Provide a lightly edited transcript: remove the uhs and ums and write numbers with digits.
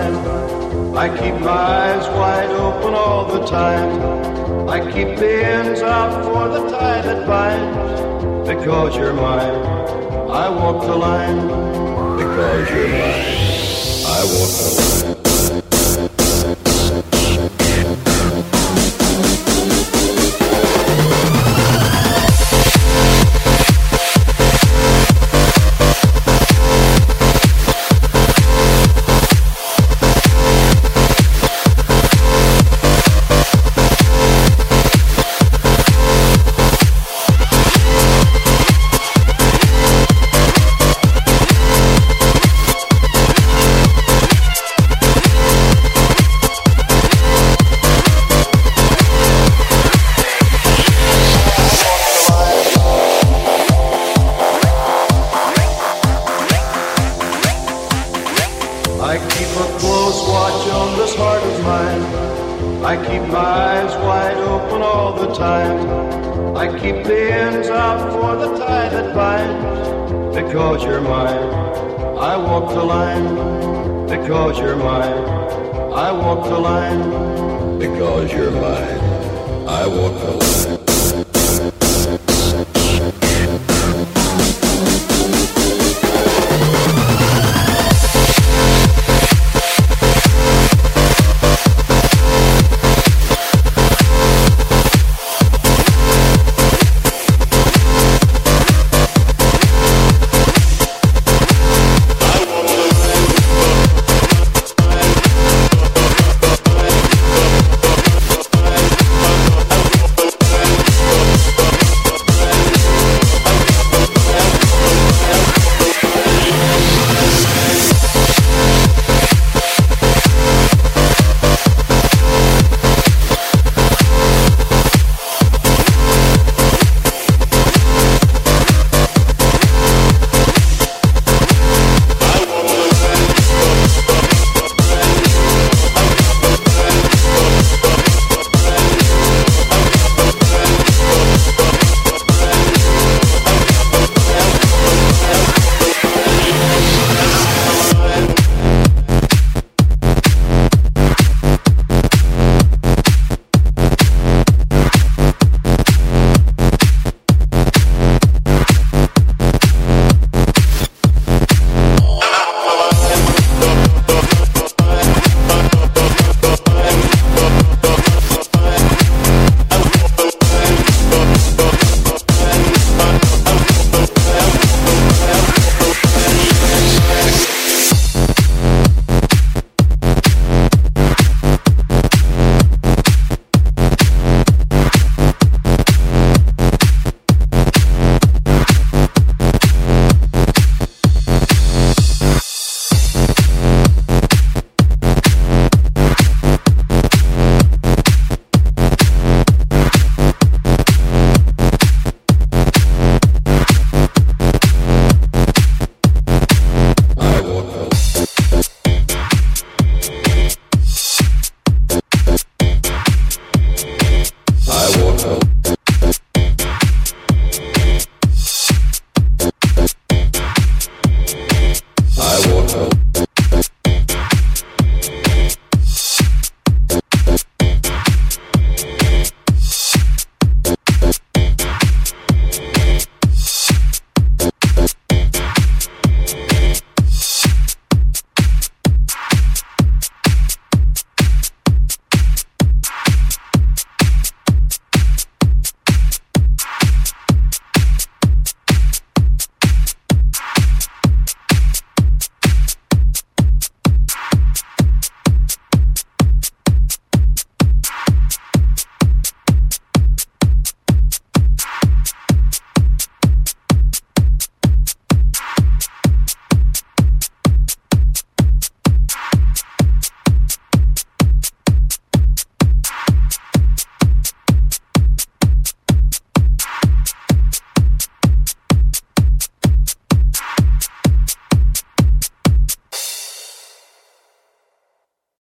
mine. I keep my eyes wide open all the time. I keep the ends out for the tie that binds. Because you're mine, I walk the line. Because you're mine, I walk the line. I keep a close watch on this heart of mine. I keep my eyes wide open all the time. I keep the ends out for the tie that binds. Because you're mine, I walk the line. Because you're mine, I walk the line. Because you're mine, I walk the line.